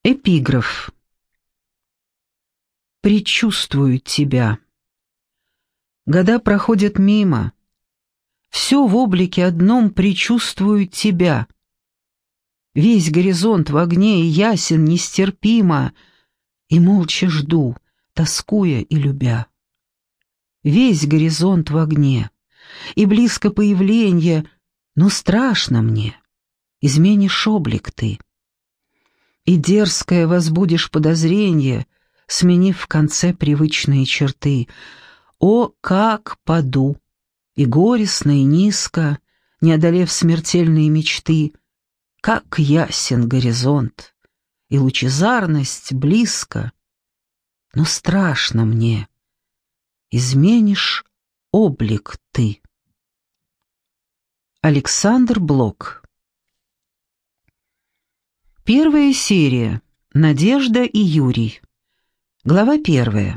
Эпиграф. Предчувствую тебя. Года проходят мимо. Все в облике одном предчувствую тебя. Весь горизонт в огне и ясен нестерпимо, и молча жду, тоскуя и любя. Весь горизонт в огне, и близко появление, но страшно мне, изменишь облик ты. И дерзкое возбудишь подозрение, сменив в конце привычные черты. О, как паду! И горестно, и низко, не одолев смертельные мечты, как ясен горизонт, и лучезарность близко, но страшно мне, изменишь облик ты. Александр Блок. Первая серия. Надежда и Юрий. Глава 1.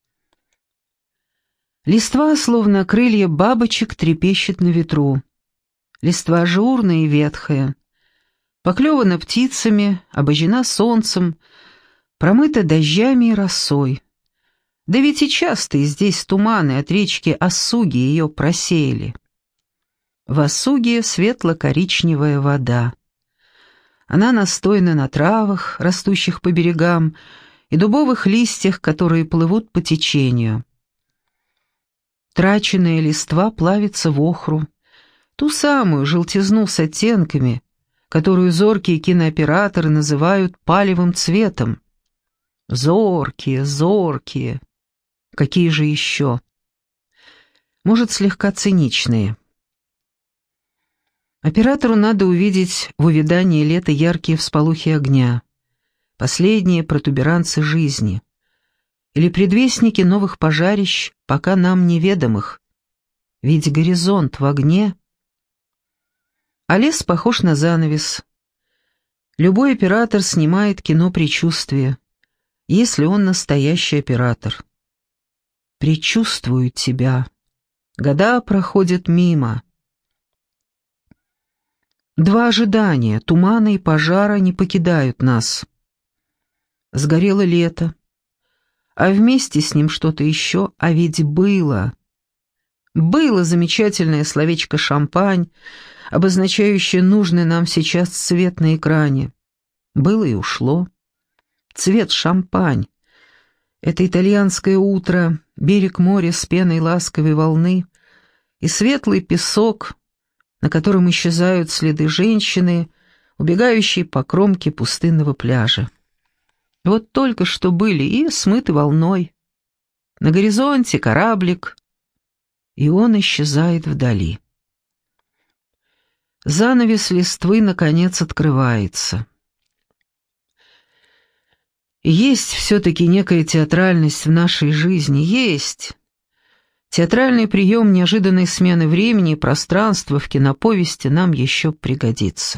Листва, словно крылья бабочек, трепещет на ветру. Листва ажурная и ветхая, поклевана птицами, обожжена солнцем, промыта дождями и росой. Да ведь и частые здесь туманы от речки Осуги ее просеяли. В Осуге светло-коричневая вода. Она настойна на травах, растущих по берегам, и дубовых листьях, которые плывут по течению. Траченная листва плавится в охру, ту самую желтизну с оттенками, которую зоркие кинооператоры называют палевым цветом. Зоркие, зоркие. Какие же еще? Может, слегка циничные. Оператору надо увидеть в увядании лета яркие всполохи огня, последние протуберанцы жизни, или предвестники новых пожарищ, пока нам неведомых, ведь горизонт в огне. А лес похож на занавес. Любой оператор снимает кино предчувствия, если он настоящий оператор. Предчувствую тебя. Года проходят мимо. Два ожидания, тумана и пожара, не покидают нас. Сгорело лето, а вместе с ним что-то еще, а ведь было. Было замечательное словечко «шампань», обозначающее нужный нам сейчас цвет на экране. Было и ушло. Цвет шампань. Это итальянское утро, берег моря с пеной ласковой волны и светлый песок, на котором исчезают следы женщины, убегающей по кромке пустынного пляжа. Вот только что были и смыты волной. На горизонте кораблик, и он исчезает вдали. Занавес листвы, наконец, открывается. Есть все-таки некая театральность в нашей жизни, есть. Театральный прием неожиданной смены времени и пространства в киноповести нам еще пригодится.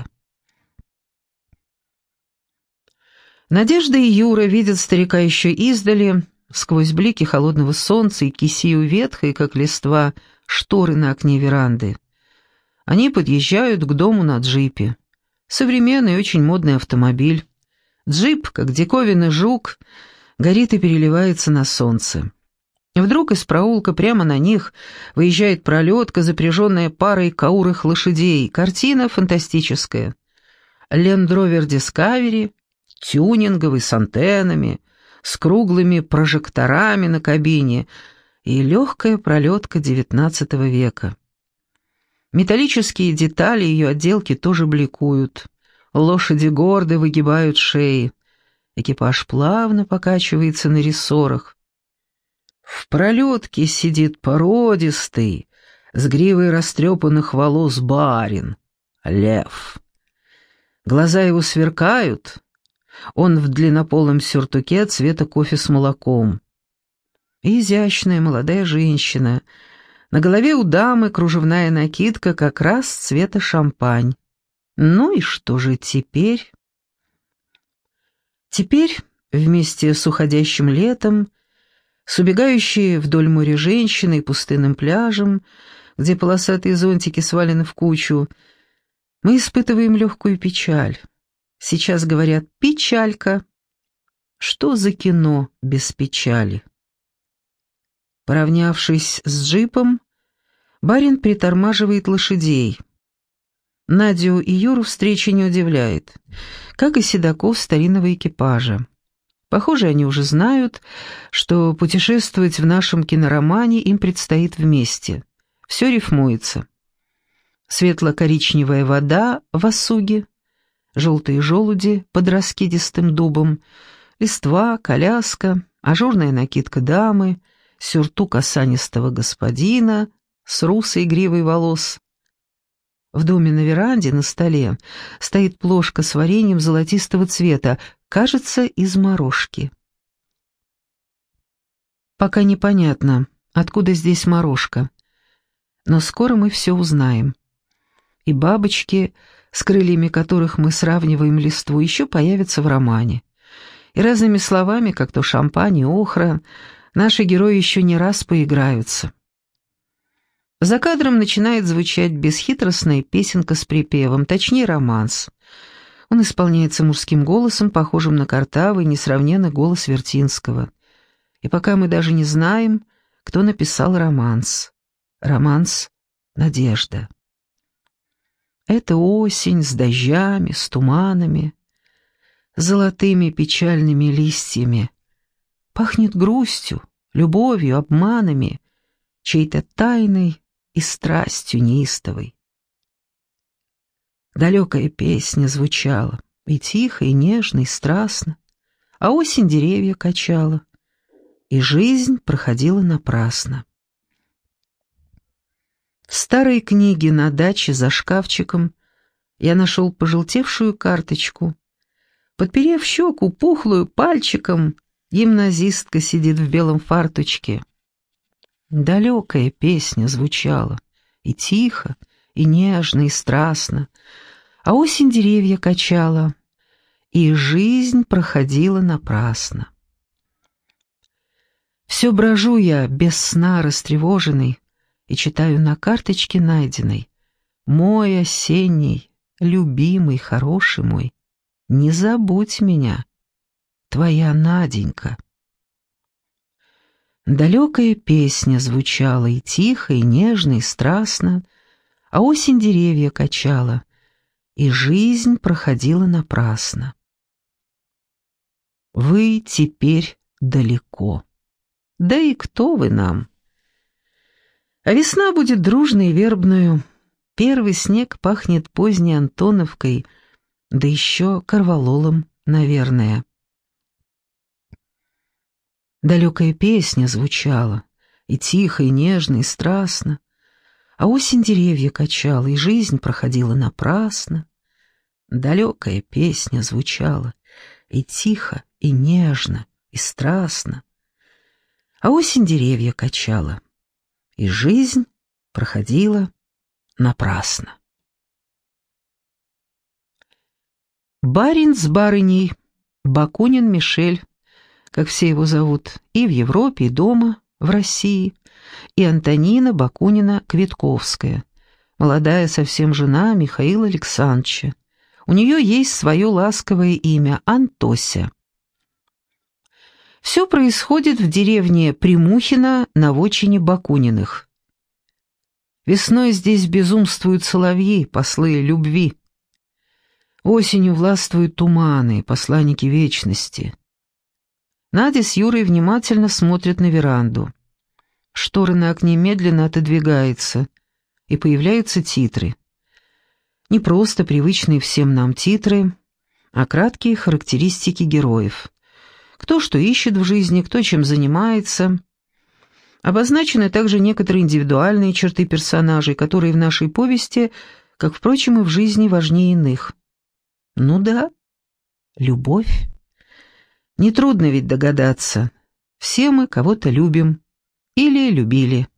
Надежда и Юра видят старика еще издали, сквозь блики холодного солнца и кисию ветхой, как листва, шторы на окне веранды. Они подъезжают к дому на джипе. Современный, очень модный автомобиль. Джип, как диковинный жук, горит и переливается на солнце. Вдруг из проулка прямо на них выезжает пролетка, запряженная парой каурых лошадей. Картина фантастическая. Land Rover Discovery, тюнинговый, с антеннами, с круглыми прожекторами на кабине и легкая пролетка XIX века. Металлические детали ее отделки тоже бликуют. Лошади гордо выгибают шеи. Экипаж плавно покачивается на рессорах. В пролетке сидит породистый, с гривой растрепанных волос барин, лев. Глаза его сверкают, он в длиннополом сюртуке цвета кофе с молоком. И изящная молодая женщина, на голове у дамы кружевная накидка как раз цвета шампань. Ну и что же теперь? Теперь, вместе с уходящим летом, с убегающей вдоль моря женщиной и пустынным пляжем, где полосатые зонтики свалены в кучу, мы испытываем легкую печаль. Сейчас говорят «печалька», Что за кино без печали? Поравнявшись с джипом, барин притормаживает лошадей. Надю и Юру встреча не удивляет, как и седаков старинного экипажа. Похоже, они уже знают, что путешествовать в нашем киноромане им предстоит вместе. Все рифмуется. Светло-коричневая вода в осуге, желтые желуди под раскидистым дубом, листва, коляска, ажурная накидка дамы, сюртук осанистого господина с русой гривой волос. В доме на веранде на столе стоит плошка с вареньем золотистого цвета, кажется, из морожки. Пока непонятно, откуда здесь морожка, но скоро мы все узнаем. И бабочки, с крыльями которых мы сравниваем листву, еще появятся в романе. И разными словами, как то шампань и охра, наши герои еще не раз поиграются. За кадром начинает звучать бесхитростная песенка с припевом, точнее романс. Он исполняется мужским голосом, похожим на картавый, несравненный голос Вертинского. И пока мы даже не знаем, кто написал романс. Романс «Надежда». Это осень с дождями, с туманами, золотыми печальными листьями. Пахнет грустью, любовью, обманами, чьей-то тайной и страстью неистовой. Далекая песня звучала, и тихо, и нежно, и страстно, а осень деревья качала, и жизнь проходила напрасно. В старой книге на даче за шкафчиком я нашел пожелтевшую карточку. Подперев щеку пухлую пальчиком, гимназистка сидит в белом фарточке. Далекая песня звучала, и тихо, и нежно, и страстно, а осень деревья качала, и жизнь проходила напрасно. Все брожу я, без сна растревоженный, и читаю на карточке найденной: «Мой осенний, любимый, хороший мой, не забудь меня, твоя Наденька». Далекая песня звучала, и тихо, и нежно, и страстно, а осень деревья качала, и жизнь проходила напрасно. Вы теперь далеко, да и кто вы нам? А весна будет дружной и вербною, первый снег пахнет поздней Антоновкой, да еще корвалолом, наверное. Далекая песня звучала, и тихо, и нежно, и страстно, а осень деревья качала, и жизнь проходила напрасно. Далекая песня звучала, и тихо, и нежно, и страстно, а осень деревья качала, и жизнь проходила напрасно. Барин с барыней, Бакунин Мишель, как все его зовут, и в Европе, и дома, в России, и Антонина Бакунина-Квитковская, молодая совсем жена Михаила Александровича. У нее есть свое ласковое имя Антося. Все происходит в деревне Примухино на вотчине Бакуниных. Весной здесь безумствуют соловьи, послы любви. Осенью властвуют туманы, посланники вечности. Надя с Юрой внимательно смотрят на веранду. Шторы на окне медленно отодвигаются, и появляются титры. Не просто привычные всем нам титры, а краткие характеристики героев. Кто что ищет в жизни, кто чем занимается. Обозначены также некоторые индивидуальные черты персонажей, которые в нашей повести, как, впрочем, и в жизни, важнее иных. Ну да, любовь. Нетрудно ведь догадаться. Все мы кого-то любим или любили.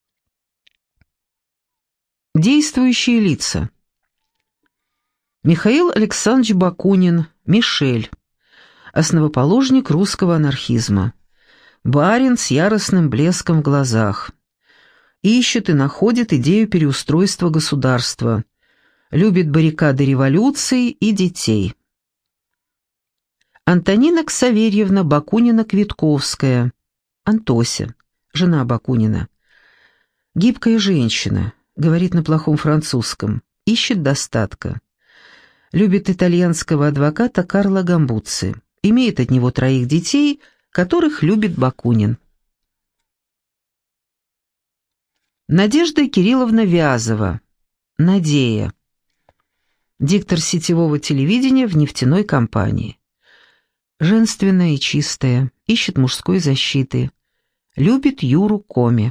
Действующие лица. Михаил Александрович Бакунин, Мишель, основоположник русского анархизма. Барин с яростным блеском в глазах. Ищет и находит идею переустройства государства. Любит баррикады революции и детей. Антонина Ксаверьевна Бакунина-Квитковская, Антося, жена Бакунина. Гибкая женщина, говорит на плохом французском, ищет достатка. Любит итальянского адвоката Карло Гамбуцци, имеет от него 3 детей, которых любит Бакунин. Надежда Кирилловна Вязова, Надея. Диктор сетевого телевидения в нефтяной компании. Женственная и чистая, ищет мужской защиты. Любит Юру Коми.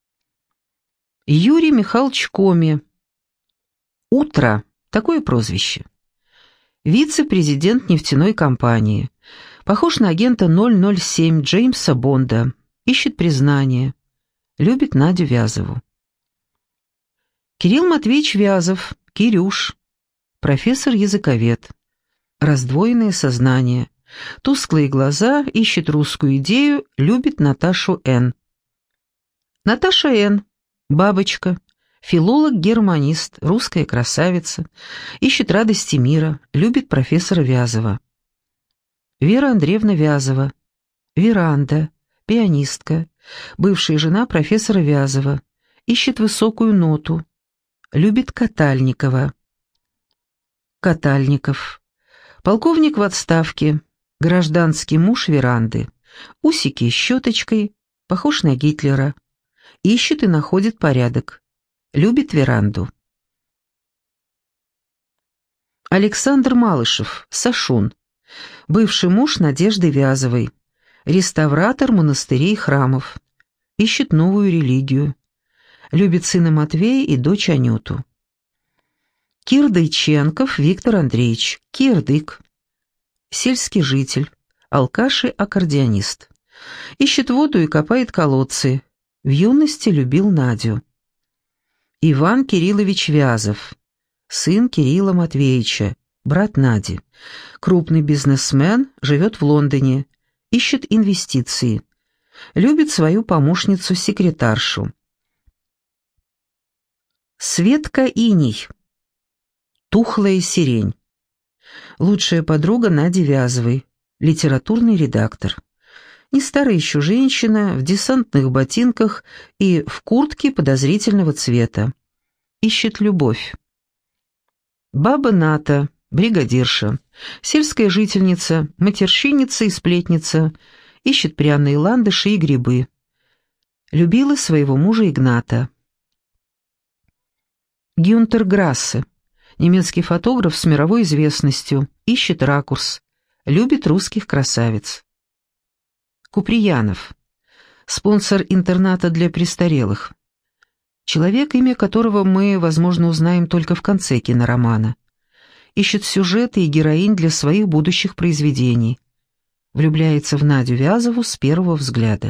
Юрий Михайлович Коми. Утро, такое прозвище. Вице-президент нефтяной компании. Похож на агента 007 Джеймса Бонда. Ищет признание. Любит Надю Вязову. Кирилл Матвеевич Вязов, Кирюш. Профессор-языковед. Раздвоенное сознание. Тусклые глаза, ищет русскую идею, любит Наташу Н. Наташа Н. Бабочка. Филолог-германист, русская красавица. Ищет радости мира, любит профессора Вязова. Вера Андреевна Вязова. Веранда. Пианистка. Бывшая жена профессора Вязова. Ищет высокую ноту. Любит Катальникова. Катальников. Полковник в отставке. Гражданский муж Веранды. Усики с щеточкой. Похож на Гитлера. Ищет и находит порядок. Любит Веранду. Александр Малышев. Сашун. Бывший муж Надежды Вязовой. Реставратор монастырей и храмов. Ищет новую религию. Любит сына Матвея и дочь Анюту. Кирдыченков Виктор Андреевич. Кирдык. Сельский житель. Алкаш и аккордеонист. Ищет воду и копает колодцы. В юности любил Надю. Иван Кириллович Вязов. Сын Кирилла Матвеевича. Брат Нади. Крупный бизнесмен, живет в Лондоне. Ищет инвестиции. Любит свою помощницу-секретаршу. Светка Иней. Тухлая сирень. Лучшая подруга Нади Вязовой. Литературный редактор. Не старая еще женщина, в десантных ботинках и в куртке подозрительного цвета. Ищет любовь. Баба Ната, бригадирша. Сельская жительница, матерщинница и сплетница. Ищет пряные ландыши и грибы. Любила своего мужа Игната. Гюнтер Грассе. Немецкий фотограф с мировой известностью. Ищет ракурс. Любит русских красавиц. Куприянов. Спонсор интерната для престарелых. Человек, имя которого мы, возможно, узнаем только в конце киноромана. Ищет сюжеты и героинь для своих будущих произведений. Влюбляется в Надю Вязову с первого взгляда.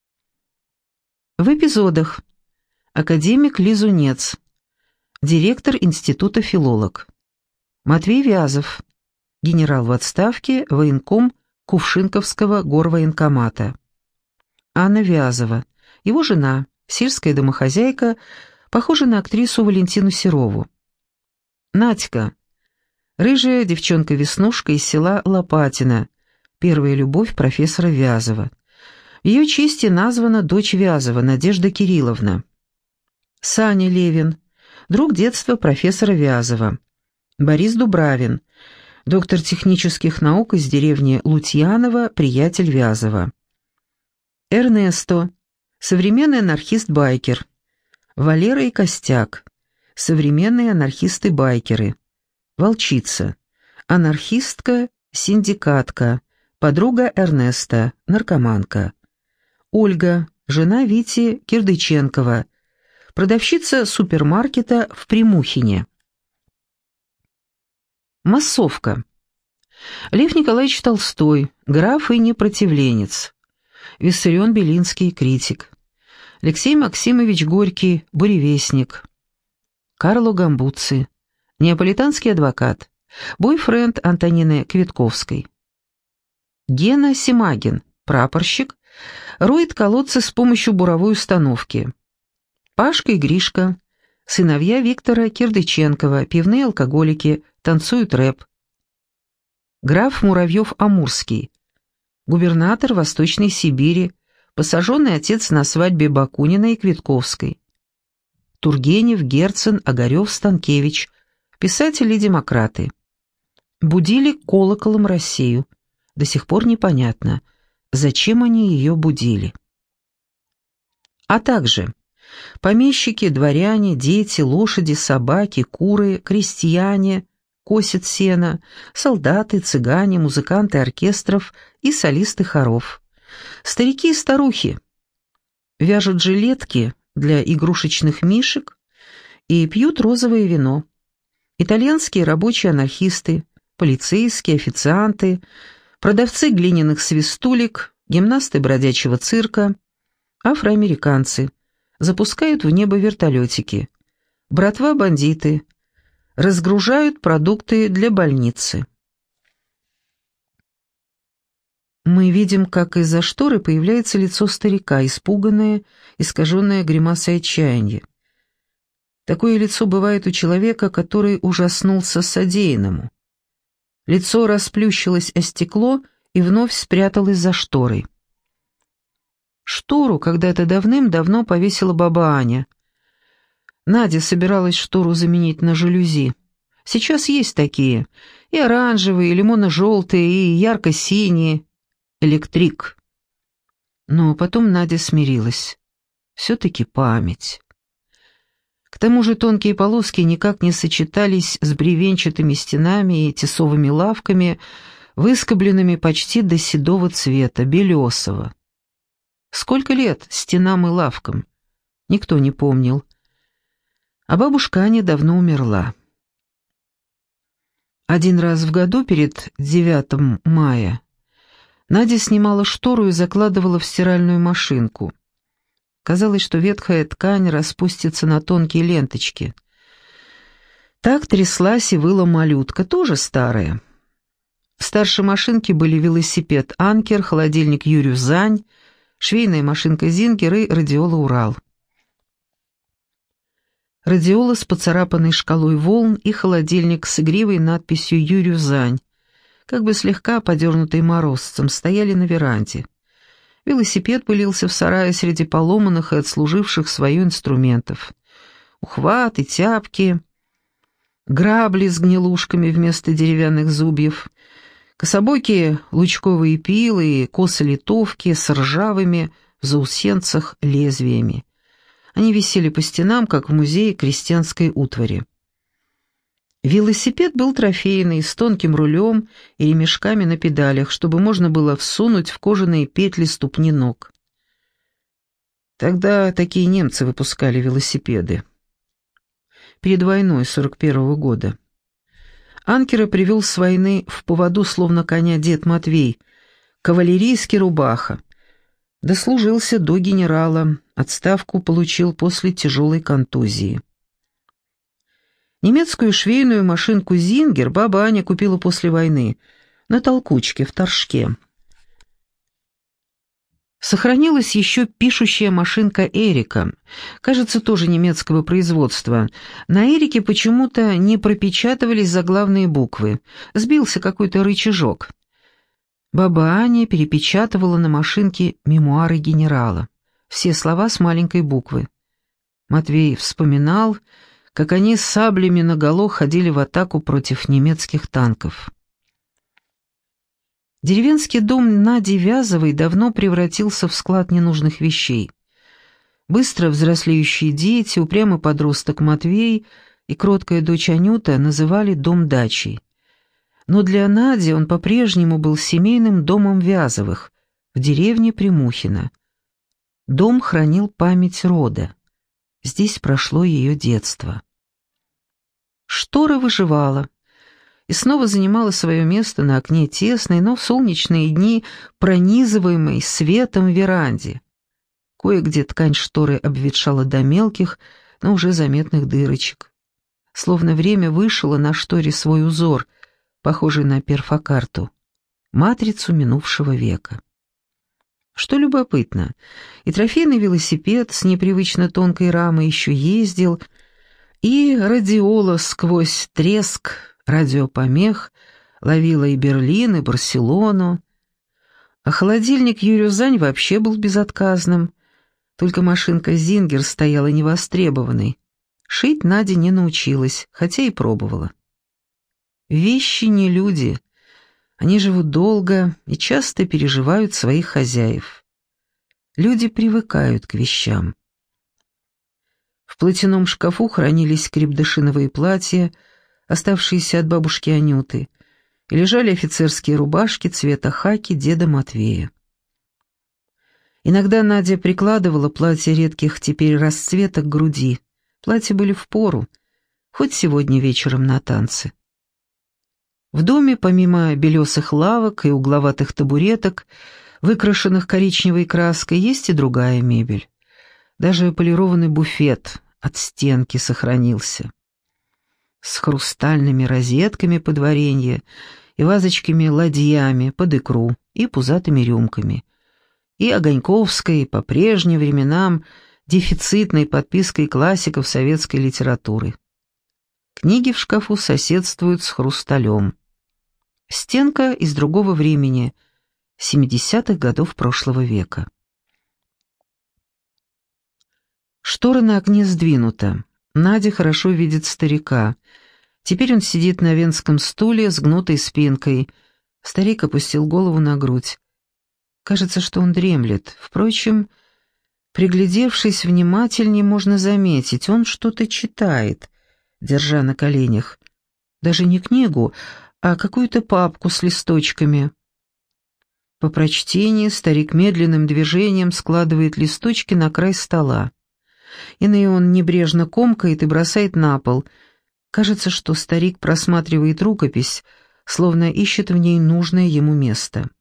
В эпизодах. Академик Лизунец. Директор института филолог. Матвей Вязов. Генерал в отставке, военком Кувшинковского горвоенкомата. Анна Вязова. Его жена, сельская домохозяйка, похожа на актрису Валентину Серову. Надька. Рыжая девчонка-веснушка из села Лопатино, первая любовь профессора Вязова. В ее чести названа дочь Вязова, Надежда Кирилловна. Саня Левин. Друг детства профессора Вязова. Борис Дубравин. Доктор технических наук из деревни Лутьяново, приятель Вязова. Эрнесто. Современный анархист-байкер. Валера и Костяк. Современные анархисты-байкеры. Волчица. Анархистка, синдикатка. Подруга Эрнеста, наркоманка. Ольга. Жена Вити Кирдыченкова. Продавщица супермаркета в Примухине. Массовка. Лев Николаевич Толстой, граф и непротивленец. Виссарион Белинский, критик. Алексей Максимович Горький, буревестник. Карло Гамбуцци, неаполитанский адвокат, бойфренд Антонины Квитковской. Гена Симагин, прапорщик, роет колодцы с помощью буровой установки. Пашка и Гришка, сыновья Виктора Кирдыченкова, пивные алкоголики, танцуют рэп. граф Муравьев-Амурский, губернатор Восточной Сибири, посаженный отец на свадьбе Бакунина и Квитковской, Тургенев, Герцен, Огарев, Станкевич, писатели и демократы. Будили колоколом Россию. До сих пор непонятно, зачем они ее будили. А также помещики, дворяне, дети, лошади, собаки, куры, крестьяне, косят сено, солдаты, цыгане, музыканты оркестров и солисты хоров, старики и старухи вяжут жилетки для игрушечных мишек и пьют розовое вино, итальянские рабочие анархисты, полицейские, официанты, продавцы глиняных свистулек, гимнасты бродячего цирка, афроамериканцы запускают в небо вертолетики, братва-бандиты разгружают продукты для больницы. Мы видим, как из-за шторы появляется лицо старика, испуганное, искаженное гримасой отчаяния. Такое лицо бывает у человека, который ужаснулся содеянному. Лицо расплющилось о стекло и вновь спряталось за шторой. Штору когда-то давным-давно повесила баба Аня. Надя собиралась штору заменить на жалюзи. Сейчас есть такие, и оранжевые, и лимонно-желтые, и ярко-синие, электрик. Но потом Надя смирилась. Все-таки память. К тому же тонкие полоски никак не сочетались с бревенчатыми стенами и тесовыми лавками, выскобленными почти до седого цвета, белесого. Сколько лет стенам и лавкам? Никто не помнил. А бабушка Аня давно умерла. Один раз в году перед 9 мая Надя снимала штору и закладывала в стиральную машинку. Казалось, что ветхая ткань распустится на тонкие ленточки. Так тряслась и выла малютка, тоже старая. Старше машинки были велосипед «Анкер», холодильник «Юрюзань», швейная машинка «Зингер» и радиола «Урал». Радиола с поцарапанной шкалой волн и холодильник с игривой надписью «Юрюзань», как бы слегка подернутый морозцем, стояли на веранде. Велосипед пылился в сарае среди поломанных и отслуживших свое инструментов. Ухваты, тяпки, грабли с гнилушками вместо деревянных зубьев, кособокие лучковые пилы и косолитовки с ржавыми в заусенцах лезвиями. Они висели по стенам, как в музее крестьянской утвари. Велосипед был трофейный, с тонким рулем и ремешками на педалях, чтобы можно было всунуть в кожаные петли ступни ног. Тогда такие немцы выпускали велосипеды. Перед войной 41-го года. Анкера привел с войны в поводу словно коня дед Матвей, кавалерийский рубаха. Дослужился до генерала, отставку получил после тяжелой контузии. Немецкую швейную машинку «Зингер» баба Аня купила после войны, на толкучке в Торжке. Сохранилась еще пишущая машинка «Эрика», кажется, тоже немецкого производства. На «Эрике» почему-то не пропечатывались заглавные буквы, сбился какой-то рычажок. Баба Аня перепечатывала на машинке мемуары генерала, все слова с маленькой буквы. Матвей вспоминал, как они с саблями наголо ходили в атаку против немецких танков. Деревенский дом Нади Вязовой давно превратился в склад ненужных вещей. Быстро взрослеющие дети, упрямый подросток Матвей и кроткая дочь Анюта называли дом дачей. Но для Нади он по-прежнему был семейным домом Вязовых в деревне Примухино. Дом хранил память рода. Здесь прошло ее детство. Штора выживала и снова занимала свое место на окне тесной, но в солнечные дни пронизываемой светом веранде. Кое-где ткань шторы обветшала до мелких, но уже заметных дырочек. Словно время вышило на шторе свой узор, похожий на перфокарту, матрицу минувшего века. Что любопытно, и трофейный велосипед с непривычно тонкой рамой еще ездил, и радиола сквозь треск радиопомех Ловила и Берлин, и Барселону. А холодильник Юрюзань вообще был безотказным. Только машинка Зингер стояла невостребованной. Шить Надя не научилась, хотя и пробовала. Вещи не люди. Они живут долго и часто переживают своих хозяев. Люди привыкают к вещам. В платяном шкафу хранились крепдышиновые платья, оставшиеся от бабушки Анюты, и лежали офицерские рубашки цвета хаки деда Матвея. Иногда Надя прикладывала платья редких теперь расцветок к груди. Платья были впору, хоть сегодня вечером на танцы. В доме, помимо белесых лавок и угловатых табуреток, выкрашенных коричневой краской, есть и другая мебель. Даже полированный буфет от стенки сохранился. С хрустальными розетками под варенье и вазочками-ладьями под икру и пузатыми рюмками. И огоньковской, по прежним временам, дефицитной подпиской классиков советской литературы. Книги в шкафу соседствуют с хрусталем. Стенка из другого времени, 70-х годов прошлого века. Штора на окне сдвинута. Надя хорошо видит старика. Теперь он сидит на венском стуле с гнутой спинкой. Старик опустил голову на грудь. Кажется, что он дремлет. Впрочем, приглядевшись внимательнее, можно заметить, он что-то читает, держа на коленях. Даже не книгу, а какую-то папку с листочками. По прочтении старик медленным движением складывает листочки на край стола. Иные он небрежно комкает и бросает на пол. Кажется, что старик просматривает рукопись, словно ищет в ней нужное ему место.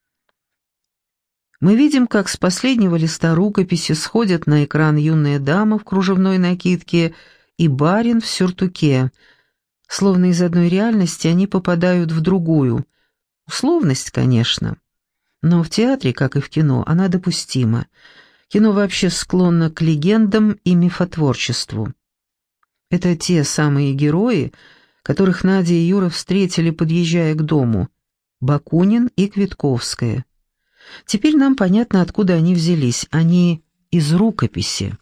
Мы видим, как с последнего листа рукописи сходят на экран юная дама в кружевной накидке и барин в сюртуке. Словно из одной реальности они попадают в другую. Условность, конечно. Но в театре, как и в кино, она допустима. Кино вообще склонно к легендам и мифотворчеству. Это те самые герои, которых Надя и Юра встретили, подъезжая к дому. Бакунин и Квитковская. Теперь нам понятно, откуда они взялись. Они из рукописи.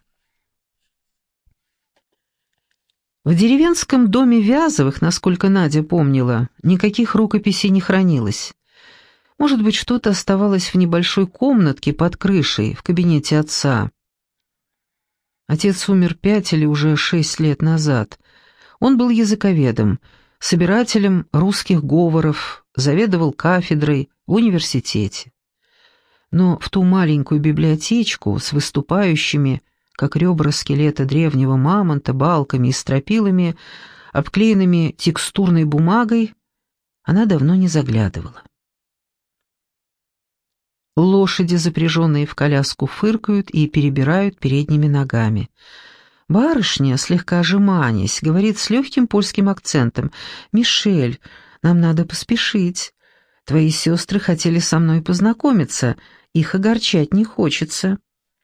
В деревенском доме Вязовых, насколько Надя помнила, никаких рукописей не хранилось. Может быть, что-то оставалось в небольшой комнатке под крышей, в кабинете отца. Отец умер 5 или уже 6 лет назад. Он был языковедом, собирателем русских говоров, заведовал кафедрой в университете. Но в ту маленькую библиотечку с выступающими, как ребра скелета древнего мамонта, балками и стропилами, обклеенными текстурной бумагой, она давно не заглядывала. Лошади, запряженные в коляску, фыркают и перебирают передними ногами. Барышня, слегка жеманясь, говорит с легким польским акцентом: «Мишель, нам надо поспешить. Твои сестры хотели со мной познакомиться, их огорчать не хочется».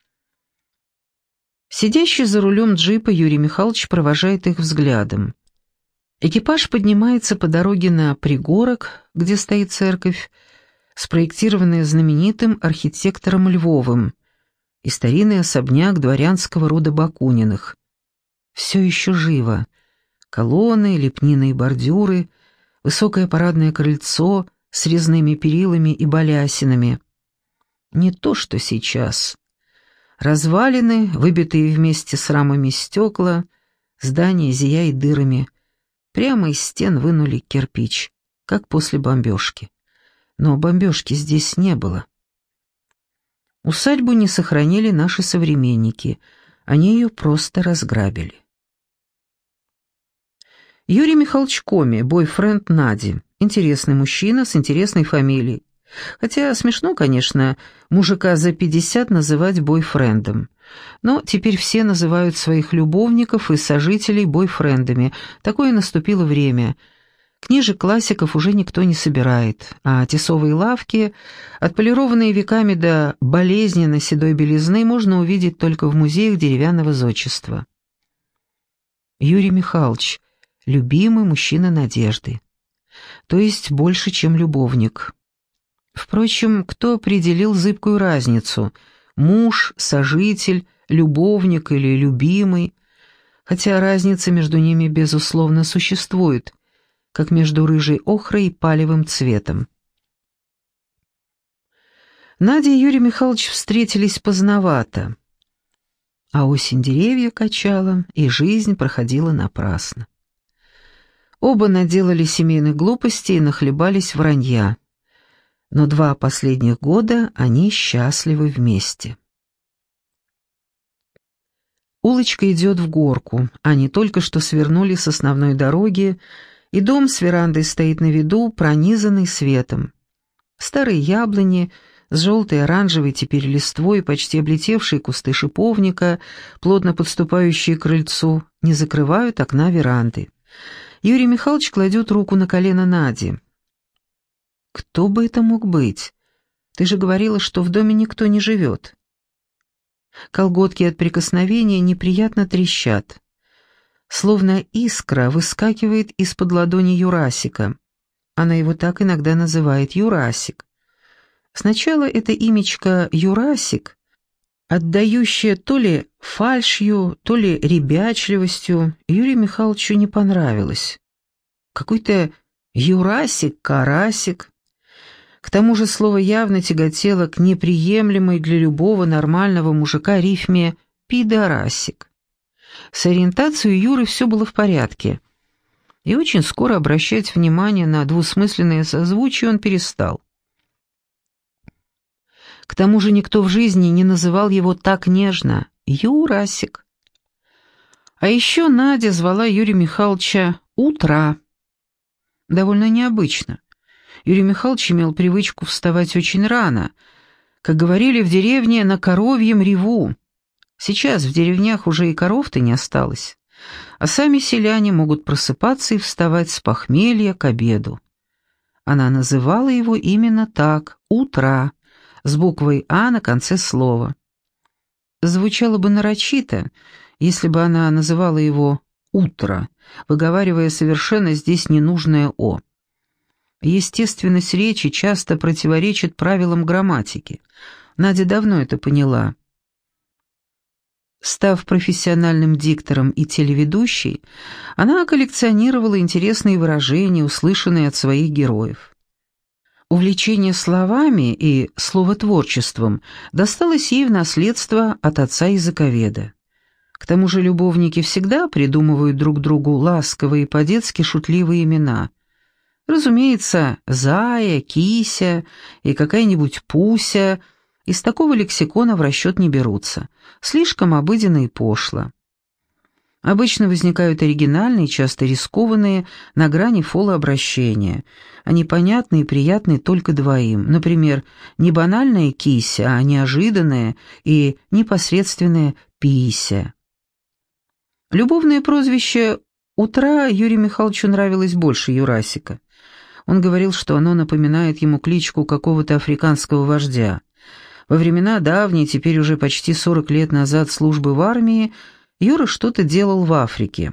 Сидящий за рулем джипа Юрий Михайлович провожает их взглядом. Экипаж поднимается по дороге на пригорок, где стоит церковь, спроектированная знаменитым архитектором Львовым, и старинный особняк дворянского рода Бакуниных. Все еще живо. Колонны, лепнины и бордюры, высокое парадное крыльцо с резными перилами и балясинами. Не то, что сейчас. Развалины, выбитые вместе с рамами стекла, здание зияет дырами. Прямо из стен вынули кирпич, как после бомбежки. Но бомбежки здесь не было. Усадьбу не сохранили наши современники, они ее просто разграбили. Юрий Михайлович Коми, бойфренд Нади, интересный мужчина с интересной фамилией. Хотя смешно, конечно, мужика за 50 называть бойфрендом. Но теперь все называют своих любовников и сожителей бойфрендами. Такое наступило время. Книжек классиков уже никто не собирает, а тесовые лавки, отполированные веками до болезненно седой белизны, можно увидеть только в музеях деревянного зодчества. Юрий Михайлович — любимый мужчина Надежды. то есть больше, чем любовник. Впрочем, кто определил зыбкую разницу – муж, сожитель, любовник или любимый? Хотя разница между ними, безусловно, существует, как между рыжей охрой и палевым цветом. Надя и Юрий Михайлович встретились поздновато, а осень деревья качала, и жизнь проходила напрасно. Оба наделали семейных глупостей и нахлебались вранья, но 2 последних года они счастливы вместе. Улочка идет в горку, они только что свернули с основной дороги, и дом с верандой стоит на виду, пронизанный светом. Старые яблони с желтой, оранжевой теперь листвой, почти облетевшие кусты шиповника, плотно подступающие к крыльцу, не закрывают окна веранды. Юрий Михайлович кладет руку на колено Нади. «Кто бы это мог быть? Ты же говорила, что в доме никто не живет». Колготки от прикосновения неприятно трещат. Словно искра выскакивает из-под ладони Юрасика. Она его так иногда называет Юрасик. Сначала это имечко Юрасик, отдающее то ли фальшью, то ли ребячливостью, Юрию Михайловичу не понравилось. Какой-то Юрасик-карасик. К тому же слово явно тяготело к неприемлемой для любого нормального мужика рифме «пидорасик». С ориентацией Юры все было в порядке, и очень скоро обращать внимание на двусмысленное созвучие он перестал. К тому же никто в жизни не называл его так нежно — Юрасик. А еще Надя звала Юрия Михайловича «Утра». Довольно необычно. Юрий Михайлович имел привычку вставать очень рано. Как говорили в деревне, на коровьем реву. Сейчас в деревнях уже и коров-то не осталось. А сами селяне могут просыпаться и вставать с похмелья к обеду. Она называла его именно так — «Утра», с буквой «А» на конце слова. Звучало бы нарочито, если бы она называла его «Утро», выговаривая совершенно здесь ненужное «О». Естественность речи часто противоречит правилам грамматики. Надя давно это поняла. Став профессиональным диктором и телеведущей, она коллекционировала интересные выражения, услышанные от своих героев. Увлечение словами и словотворчеством досталось ей в наследство от отца-языковеда. К тому же любовники всегда придумывают друг другу ласковые по-детски шутливые имена. Разумеется, Зая, Кися и какая-нибудь Пуся из такого лексикона в расчет не берутся. Слишком обыденно и пошло. Обычно возникают оригинальные, часто рискованные, на грани фолообращения. Они понятны и приятны только двоим. Например, не банальная кися, а неожиданная и непосредственная пися. Любовное прозвище «Утра» Юрию Михайловичу нравилось больше Юрасика. Он говорил, что оно напоминает ему кличку какого-то африканского вождя. Во времена давней, теперь уже почти 40 лет назад службы в армии, Юра что-то делал в Африке.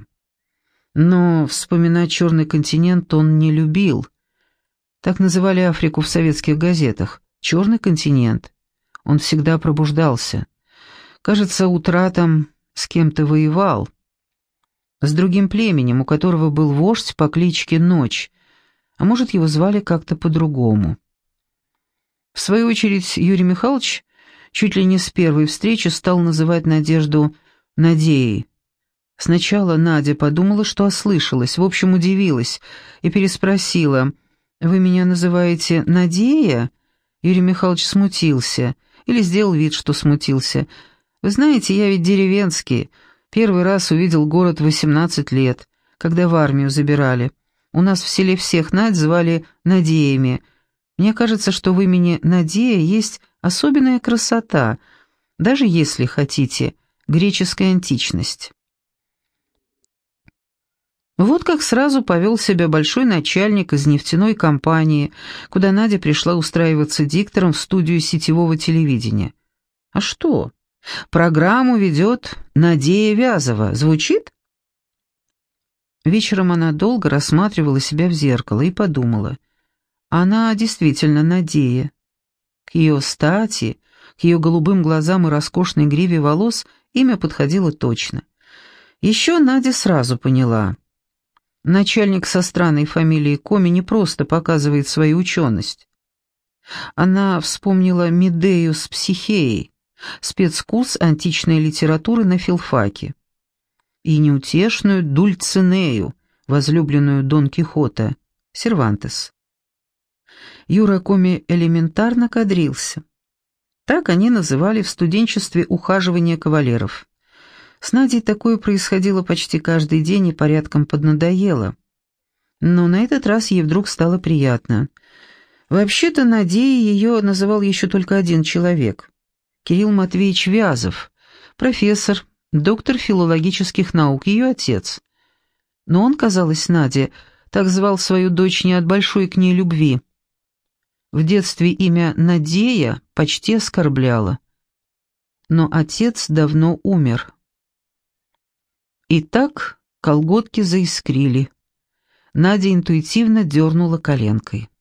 Но вспоминать Черный континент он не любил. Так называли Африку в советских газетах. Черный континент. Он всегда пробуждался. Кажется, Утра там с кем-то воевал. С другим племенем, у которого был вождь по кличке Ночь, а может, его звали как-то по-другому. В свою очередь, Юрий Михайлович чуть ли не с первой встречи стал называть Надежду Надеей. Сначала Надя подумала, что ослышалась, в общем, удивилась и переспросила: «Вы меня называете Надея?» Юрий Михайлович смутился, или сделал вид, что смутился. «Вы знаете, я ведь деревенский, первый раз увидел город в 18 лет, когда в армию забирали. У нас в селе всех Надь звали Надеями. Мне кажется, что в имени Надея есть особенная красота, даже если хотите, греческая античность». Вот как сразу повел себя большой начальник из нефтяной компании, куда Надя пришла устраиваться диктором в студию сетевого телевидения. А что? Программу ведет Надея Вязова. Звучит? Вечером она долго рассматривала себя в зеркало и подумала. Она действительно Надея. К ее стати, к ее голубым глазам и роскошной гриве волос имя подходило точно. Еще Надя сразу поняла. Начальник со странной фамилией Коми не просто показывает свою ученость. Она вспомнила Медею с Психеей, спецкурс античной литературы на филфаке, и неутешную Дульцинею, возлюбленную Дон Кихота, Сервантес. Юра Коми элементарно кадрился. Так они называли в студенчестве ухаживание кавалеров. С Надей такое происходило почти каждый день и порядком поднадоело. Но на этот раз ей вдруг стало приятно. Вообще-то Надеей ее называл еще только один человек — Кирилл Матвеевич Вязов, профессор, доктор филологических наук, ее отец. Но он, казалось, Наде, так звал свою дочь не от большой к ней любви. В детстве имя Надея почти оскорбляло. Но отец давно умер. Итак, колготки заискрили. Надя интуитивно дернула коленкой.